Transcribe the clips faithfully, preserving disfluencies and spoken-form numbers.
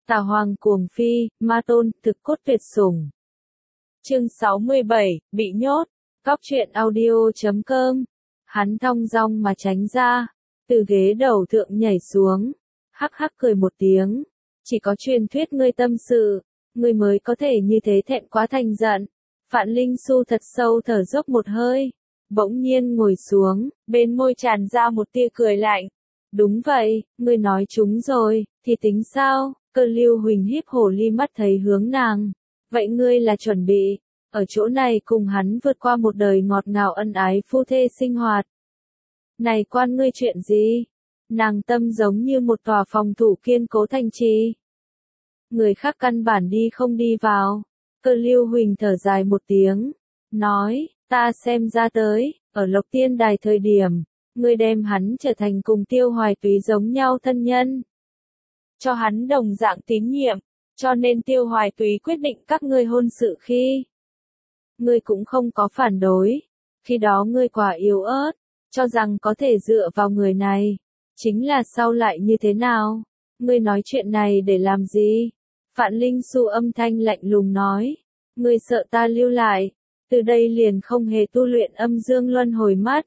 Tà Hoàng cuồng phi, ma tôn, thực cốt tuyệt sủng. Chương sáu mươi bảy, bị nhốt. Cóc truyện audio chấm com. Hắn thong dong mà tránh ra, từ ghế đầu thượng nhảy xuống, hắc hắc cười một tiếng. Chỉ có truyền thuyết ngươi tâm sự, ngươi mới có thể như thế thẹn quá thành giận. Phạn Linh Xu thật sâu thở dốc một hơi, bỗng nhiên ngồi xuống, bên môi tràn ra một tia cười lạnh. Đúng vậy, ngươi nói chúng rồi, thì tính sao? Cơ Lưu Huỳnh híp hồ ly mắt thấy hướng nàng. Vậy ngươi là chuẩn bị, ở chỗ này cùng hắn vượt qua một đời ngọt ngào ân ái phu thê sinh hoạt. Này quan ngươi chuyện gì? Nàng tâm giống như một tòa phòng thủ kiên cố thành trì. Người khác căn bản đi không đi vào. Cơ Lưu Huỳnh thở dài một tiếng, nói, ta xem ra tới, ở Lộc Tiên Đài thời điểm, ngươi đem hắn trở thành cùng Tiêu Hoài Túy giống nhau thân nhân. Cho hắn đồng dạng tín nhiệm, cho nên Tiêu Hoài Túy quyết định các ngươi hôn sự khi. Ngươi cũng không có phản đối, khi đó ngươi quả yếu ớt, cho rằng có thể dựa vào người này. Chính là sau lại như thế nào? Ngươi nói chuyện này để làm gì? Phạn Linh Xu âm thanh lạnh lùng nói, ngươi sợ ta lưu lại, từ đây liền không hề tu luyện âm dương luân hồi mắt.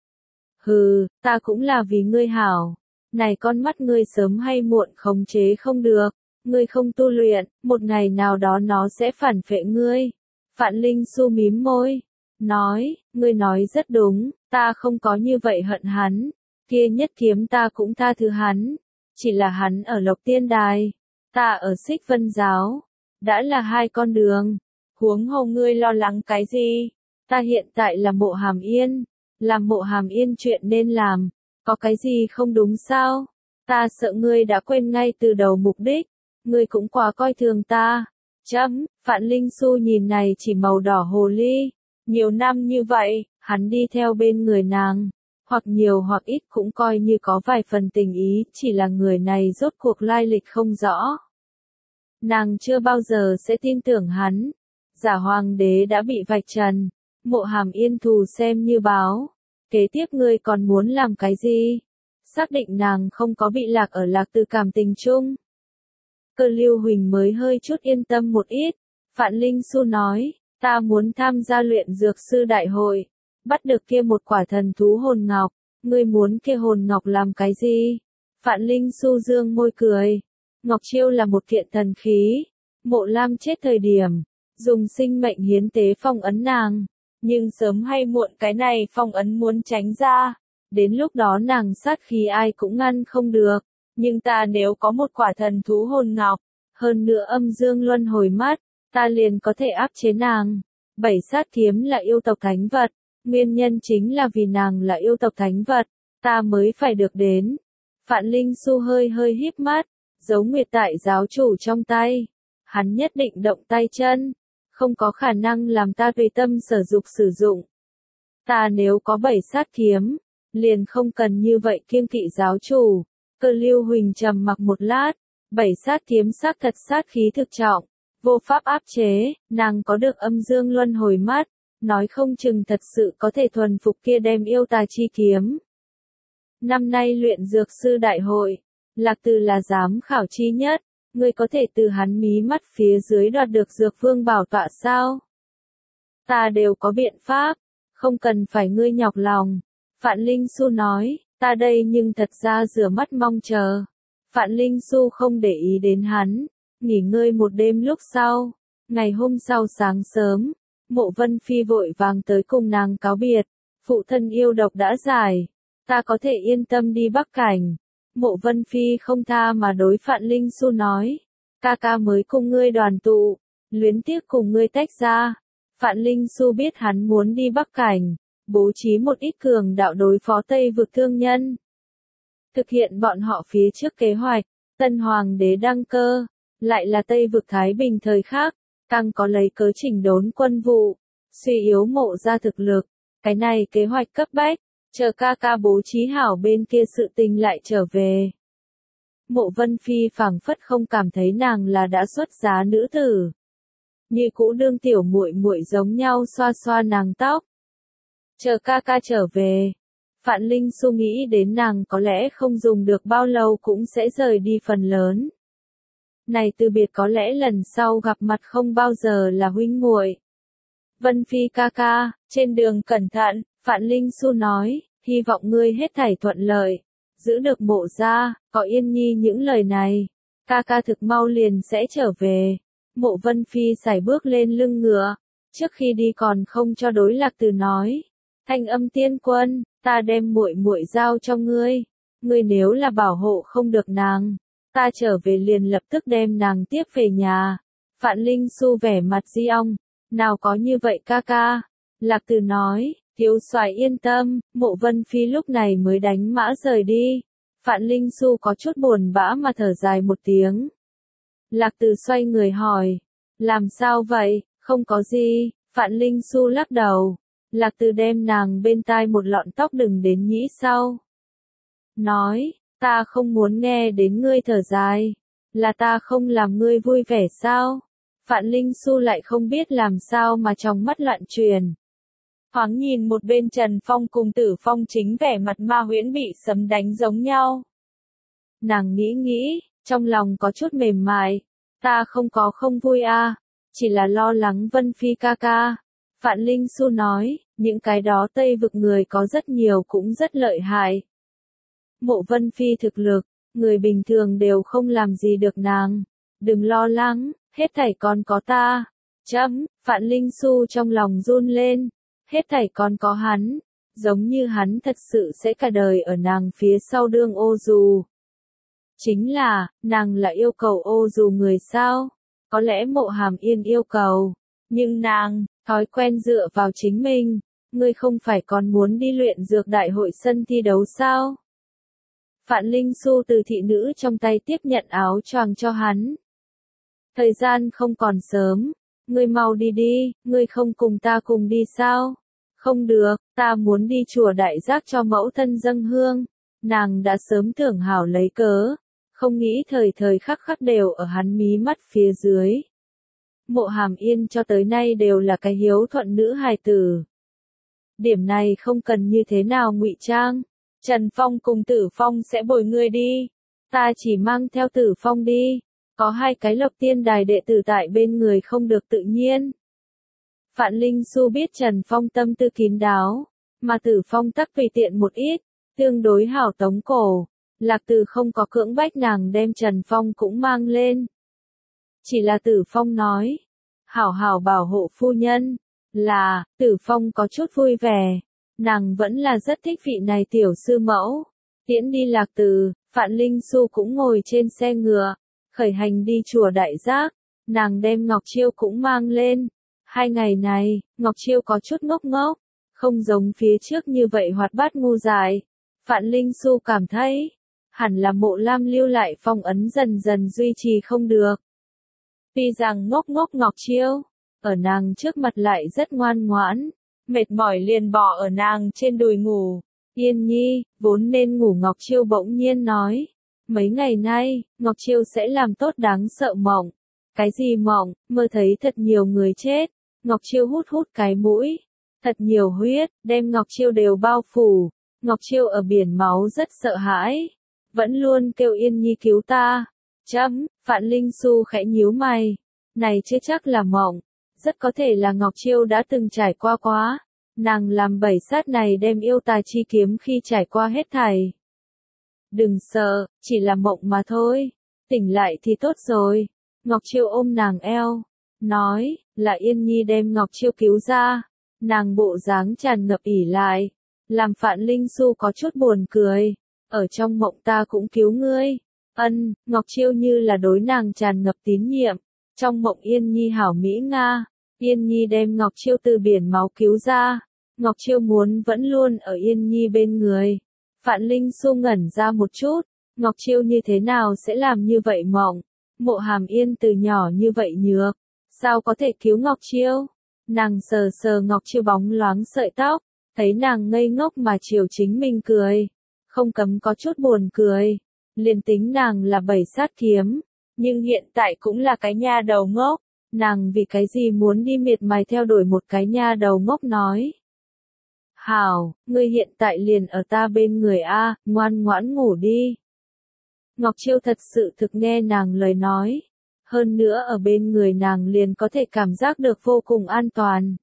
Hừ, ta cũng là vì ngươi hảo. Này con mắt ngươi sớm hay muộn khống chế không được, ngươi không tu luyện, một ngày nào đó nó sẽ phản phệ ngươi. Phạn Linh Xu mím môi, nói, ngươi nói rất đúng, ta không có như vậy hận hắn, kia nhất kiếm ta cũng tha thứ hắn, chỉ là hắn ở Lộc Tiên Đài, ta ở Xích Vân Giáo, đã là hai con đường, huống hồ ngươi lo lắng cái gì, ta hiện tại là Mộ Hàm Yên, làm Mộ Hàm Yên chuyện nên làm. Có cái gì không đúng sao? Ta sợ ngươi đã quên ngay từ đầu mục đích, ngươi cũng quá coi thường ta. Chấm, Phạn Linh Xu nhìn này chỉ màu đỏ hồ ly, nhiều năm như vậy, hắn đi theo bên người nàng, hoặc nhiều hoặc ít cũng coi như có vài phần tình ý, chỉ là người này rốt cuộc lai lịch không rõ. Nàng chưa bao giờ sẽ tin tưởng hắn, giả hoàng đế đã bị vạch trần, Mộ Hàm Yên thù xem như báo. Kế tiếp ngươi còn muốn làm cái gì? Xác định nàng không có bị lạc ở lạc từ cảm tình chung. Cơ Lưu Huỳnh mới hơi chút yên tâm một ít. Phạn Linh Xu nói, ta muốn tham gia luyện dược sư đại hội, bắt được kia một quả thần thú hồn ngọc. Ngươi muốn kia hồn ngọc làm cái gì? Phạn Linh Xu dương môi cười. Ngọc Chiêu là một kiện thần khí. Mộ Lam chết thời điểm, dùng sinh mệnh hiến tế phong ấn nàng. Nhưng sớm hay muộn cái này phong ấn muốn tránh ra, đến lúc đó nàng sát khí ai cũng ngăn không được, nhưng ta nếu có một quả thần thú hồn ngọc, hơn nữa âm dương luân hồi mắt, ta liền có thể áp chế nàng. Bảy sát kiếm là yêu tộc thánh vật, nguyên nhân chính là vì nàng là yêu tộc thánh vật, ta mới phải được đến. Phạn Linh Xu hơi hơi híp mắt, giấu nguyệt tại giáo chủ trong tay, hắn nhất định động tay chân. Không có khả năng làm ta tùy tâm sở dục sử dụng. Ta nếu có bảy sát kiếm, liền không cần như vậy kiêng kỵ giáo chủ. Cơ Lưu Huỳnh trầm mặc một lát, bảy sát kiếm xác thật sát khí thực trọng, vô pháp áp chế, nàng có được âm dương luân hồi mắt, nói không chừng thật sự có thể thuần phục kia đem yêu tà chi kiếm. Năm nay luyện dược sư đại hội, Lạc Từ là giám khảo chi nhất. Ngươi có thể từ hắn mí mắt phía dưới đoạt được dược vương bảo tọa sao? Ta đều có biện pháp, không cần phải ngươi nhọc lòng. Phạn Linh Xu nói, ta đây nhưng thật ra rửa mắt mong chờ. Phạn Linh Xu không để ý đến hắn, nghỉ ngơi một đêm lúc sau. Ngày hôm sau sáng sớm, Mộ Vân Phi vội vàng tới cùng nàng cáo biệt. Phụ thân yêu độc đã giải, ta có thể yên tâm đi Bắc Cảnh. Mộ Vân Phi không tha mà đối Phạn Linh Xu nói, ca ca mới cùng ngươi đoàn tụ, luyến tiếc cùng ngươi tách ra. Phạn Linh Xu biết hắn muốn đi Bắc Cảnh, bố trí một ít cường đạo đối phó Tây vực thương nhân. Thực hiện bọn họ phía trước kế hoạch, tân hoàng đế đăng cơ, lại là Tây vực Thái Bình thời khác, càng có lấy cớ chỉnh đốn quân vụ, suy yếu Mộ ra thực lực, cái này kế hoạch cấp bách. Chờ ca ca bố trí hảo bên kia sự tình lại trở về. Mộ Vân Phi phảng phất không cảm thấy nàng là đã xuất giá nữ tử. Như cũ đương tiểu muội muội giống nhau xoa xoa nàng tóc. Chờ ca ca trở về. Phạn Linh Xu nghĩ đến nàng có lẽ không dùng được bao lâu cũng sẽ rời đi phần lớn. Này từ biệt có lẽ lần sau gặp mặt không bao giờ là huynh muội. Vân Phi ca ca, trên đường cẩn thận, Phạn Linh Xu nói, hy vọng ngươi hết thảy thuận lợi, giữ được Mộ gia, có Yên Nhi những lời này, ca ca thực mau liền sẽ trở về. Mộ Vân Phi sải bước lên lưng ngựa, trước khi đi còn không cho đối Lạc Từ nói, Thanh Âm tiên quân, ta đem muội muội giao cho ngươi, ngươi nếu là bảo hộ không được nàng, ta trở về liền lập tức đem nàng tiếp về nhà. Phạn Linh Xu vẻ mặt di ong, nào có như vậy ca ca. Lạc Từ nói, thiếu soái yên tâm, Mộ Vân Phi lúc này mới đánh mã rời đi. Phạn Linh Xu có chút buồn bã mà thở dài một tiếng. Lạc Từ xoay người hỏi, làm sao vậy, không có gì, Phạn Linh Xu lắc đầu. Lạc Từ đem nàng bên tai một lọn tóc đừng đến nhĩ sau. Nói, ta không muốn nghe đến ngươi thở dài, là ta không làm ngươi vui vẻ sao? Phạn Linh Xu lại không biết làm sao mà trong mắt loạn truyền. Thoáng nhìn một bên Trần Phong cùng Tử Phong chính vẻ mặt ma huyễn bị sấm đánh giống nhau. Nàng nghĩ nghĩ, trong lòng có chút mềm mại, ta không có không vui à, chỉ là lo lắng Vân Phi ca ca. Phạn Linh Xu nói, những cái đó Tây vực người có rất nhiều cũng rất lợi hại. Mộ Vân Phi thực lực, người bình thường đều không làm gì được nàng. Đừng lo lắng, hết thảy còn có ta. Chấm, Phạn Linh Xu trong lòng run lên. Hết thảy còn có hắn. Giống như hắn thật sự sẽ cả đời ở nàng phía sau đương ô dù. Chính là, nàng là yêu cầu ô dù người sao? Có lẽ Mộ Hàm Yên yêu cầu. Nhưng nàng, thói quen dựa vào chính mình. Ngươi không phải còn muốn đi luyện dược đại hội sân thi đấu sao? Phạn Linh Xu từ thị nữ trong tay tiếp nhận áo choàng cho hắn. Thời gian không còn sớm, ngươi mau đi đi, ngươi không cùng ta cùng đi sao? Không được, ta muốn đi chùa Đại Giác cho mẫu thân dâng hương. Nàng đã sớm tưởng hảo lấy cớ, không nghĩ thời thời khắc khắc đều ở hắn mí mắt phía dưới. Mộ Hàm Yên cho tới nay đều là cái hiếu thuận nữ hài tử. Điểm này không cần như thế nào ngụy trang. Trần Phong cùng Tử Phong sẽ bồi ngươi đi. Ta chỉ mang theo Tử Phong đi. Có hai cái Lộc Tiên Đài đệ tử tại bên người không được tự nhiên. Phạn Linh Xu biết Trần Phong tâm tư kín đáo, mà Tử Phong tắc tùy tiện một ít, tương đối hảo tống cổ. Lạc Từ không có cưỡng bách nàng đem Trần Phong cũng mang lên. Chỉ là Tử Phong nói, hảo hảo bảo hộ phu nhân, là, Tử Phong có chút vui vẻ. Nàng vẫn là rất thích vị này tiểu sư mẫu. Tiễn đi Lạc Từ, Phạn Linh Xu cũng ngồi trên xe ngựa, khởi hành đi chùa Đại Giác. Nàng đem Ngọc Chiêu cũng mang lên. Hai ngày này, Ngọc Chiêu có chút ngốc ngốc, không giống phía trước như vậy hoạt bát ngu dại. Phạn Linh Xu cảm thấy, hẳn là Mộ Lam lưu lại phong ấn dần dần duy trì không được. Tuy rằng ngốc ngốc Ngọc Chiêu, ở nàng trước mặt lại rất ngoan ngoãn. Mệt mỏi liền bỏ ở nàng trên đùi ngủ. Yên Nhi, vốn nên ngủ Ngọc Chiêu bỗng nhiên nói. Mấy ngày nay, Ngọc Chiêu sẽ làm tốt đáng sợ mộng. Cái gì mộng, mơ thấy thật nhiều người chết. Ngọc Chiêu hút hút cái mũi. Thật nhiều huyết, đem Ngọc Chiêu đều bao phủ. Ngọc Chiêu ở biển máu rất sợ hãi. Vẫn luôn kêu Yên Nhi cứu ta. Chấm, Phạn Linh Xu khẽ nhíu mày. Này chưa chắc là mộng. Rất có thể là Ngọc Chiêu đã từng trải qua quá. Nàng làm bảy sát này đem yêu tà chi kiếm khi trải qua hết thảy. Đừng sợ, chỉ là mộng mà thôi. Tỉnh lại thì tốt rồi. Ngọc Chiêu ôm nàng eo. Nói, là Yên Nhi đem Ngọc Chiêu cứu ra. Nàng bộ dáng tràn ngập ỉ lại. Làm Phạn Linh Xu có chút buồn cười. Ở trong mộng ta cũng cứu ngươi. Ân, Ngọc Chiêu như là đối nàng tràn ngập tín nhiệm. Trong mộng Yên Nhi hảo mỹ Nga. Yên Nhi đem Ngọc Chiêu từ biển máu cứu ra. Ngọc Chiêu muốn vẫn luôn ở Yên Nhi bên người. Phạn Linh Xu ngẩn ra một chút. Ngọc Chiêu như thế nào sẽ làm như vậy mộng? Mộ Hàm Yên từ nhỏ như vậy nhược. Sao có thể cứu Ngọc Chiêu? Nàng sờ sờ Ngọc Chiêu bóng loáng sợi tóc. Thấy nàng ngây ngốc mà chiều chính mình cười. Không cấm có chút buồn cười. Liền tính nàng là bảy sát kiếm. Nhưng hiện tại cũng là cái nha đầu ngốc. Nàng vì cái gì muốn đi miệt mài theo đuổi một cái nha đầu ngốc nói. Hảo, ngươi hiện tại liền ở ta bên người a, ngoan ngoãn ngủ đi. Ngọc Chiêu thật sự thực nghe nàng lời nói, hơn nữa ở bên người nàng liền có thể cảm giác được vô cùng an toàn.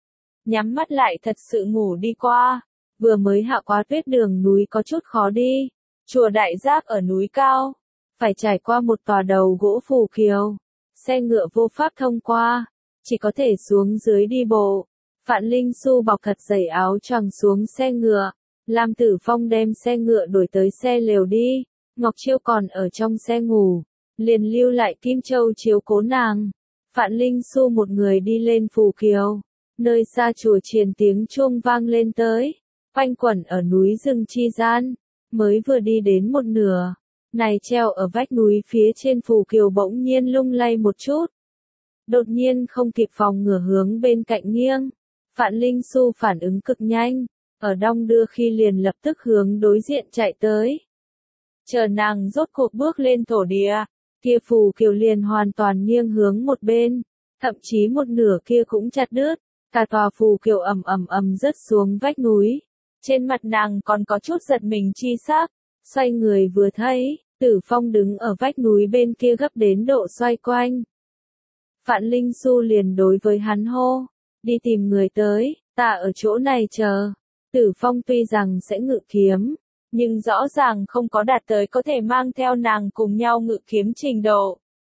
Nhắm mắt lại thật sự ngủ đi qua, vừa mới hạ quá tuyết đường núi có chút khó đi, chùa Đại Giác ở núi cao, phải trải qua một tòa đầu gỗ phù kiều, xe ngựa vô pháp thông qua, chỉ có thể xuống dưới đi bộ. Phạn Linh Xu bọc thật dày áo choàng xuống xe ngựa, Lam Tử Phong đem xe ngựa đuổi tới xe lều đi, Ngọc Chiêu còn ở trong xe ngủ, liền lưu lại Kim Châu chiếu cố nàng. Phạn Linh Xu một người đi lên phù kiều, nơi xa chùa chiền tiếng chuông vang lên tới, quanh quẩn ở núi rừng chi gian, mới vừa đi đến một nửa, này treo ở vách núi phía trên phù kiều bỗng nhiên lung lay một chút. Đột nhiên không kịp phòng ngừa hướng bên cạnh nghiêng, Phạn Linh Xu phản ứng cực nhanh, ở đong đưa khi liền lập tức hướng đối diện chạy tới. Chờ nàng rốt cuộc bước lên thổ địa, kia phù kiều liền hoàn toàn nghiêng hướng một bên, thậm chí một nửa kia cũng chặt đứt, cả tòa phù kiều ầm ầm ầm rớt xuống vách núi. Trên mặt nàng còn có chút giật mình chi sắc, xoay người vừa thấy, Tử Phong đứng ở vách núi bên kia gấp đến độ xoay quanh. Phạn Linh Xu liền đối với hắn hô, đi tìm người tới, ta ở chỗ này chờ. Tử Phong tuy rằng sẽ ngự kiếm, nhưng rõ ràng không có đạt tới có thể mang theo nàng cùng nhau ngự kiếm trình độ.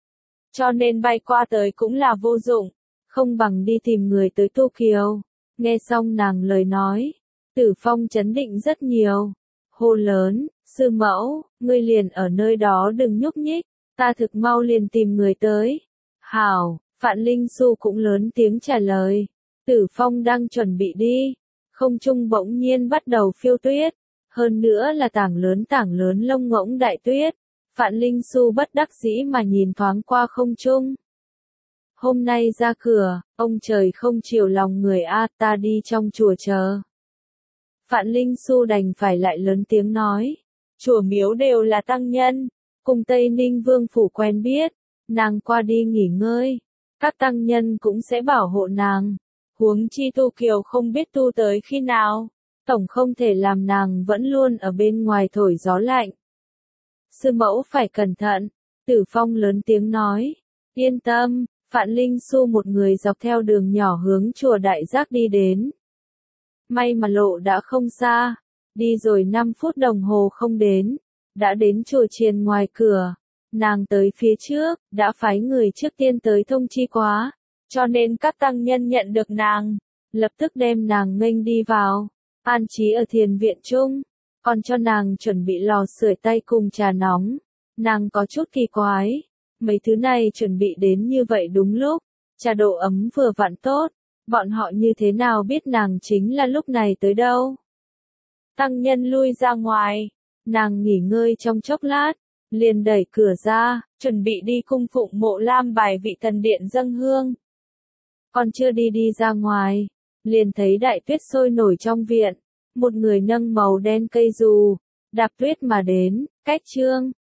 Cho nên bay qua tới cũng là vô dụng, không bằng đi tìm người tới tu kiều. Nghe xong nàng lời nói, Tử Phong chấn định rất nhiều, hô lớn, sư mẫu, ngươi liền ở nơi đó đừng nhúc nhích, ta thực mau liền tìm người tới. Hảo, Phạn Linh Xu cũng lớn tiếng trả lời. Tử Phong đang chuẩn bị đi, không trung bỗng nhiên bắt đầu phiêu tuyết, hơn nữa là tảng lớn tảng lớn lông ngỗng đại tuyết. Phạn Linh Xu bất đắc dĩ mà nhìn thoáng qua không trung. Hôm nay ra cửa, ông trời không chiều lòng người a, ta đi trong chùa chờ. Phạn Linh Xu đành phải lại lớn tiếng nói, chùa miếu đều là tăng nhân, cùng Tây Ninh Vương phủ quen biết, nàng qua đi nghỉ ngơi, các tăng nhân cũng sẽ bảo hộ nàng. Huống chi tu kiều không biết tu tới khi nào, tổng không thể làm nàng vẫn luôn ở bên ngoài thổi gió lạnh. Sư mẫu phải cẩn thận, Tử Phong lớn tiếng nói, yên tâm. Phạn Linh Xu một người dọc theo đường nhỏ hướng chùa Đại Giác đi đến. May mà lộ đã không xa, đi rồi năm phút đồng hồ không đến, đã đến chùa chiền ngoài cửa. Nàng tới phía trước, đã phái người trước tiên tới thông chi quá, cho nên các tăng nhân nhận được nàng, lập tức đem nàng nghênh đi vào, an trí ở thiền viện chung, còn cho nàng chuẩn bị lò sưởi tay cùng trà nóng. Nàng có chút kỳ quái, mấy thứ này chuẩn bị đến như vậy đúng lúc, trà độ ấm vừa vặn tốt, bọn họ như thế nào biết nàng chính là lúc này tới đâu. Tăng nhân lui ra ngoài, nàng nghỉ ngơi trong chốc lát, liền đẩy cửa ra, chuẩn bị đi cung phụng Mộ Lam bài vị thần điện dâng hương. Còn chưa đi đi ra ngoài, liền thấy đại tuyết sôi nổi trong viện, một người nâng màu đen cây dù, đạp tuyết mà đến, cách trương,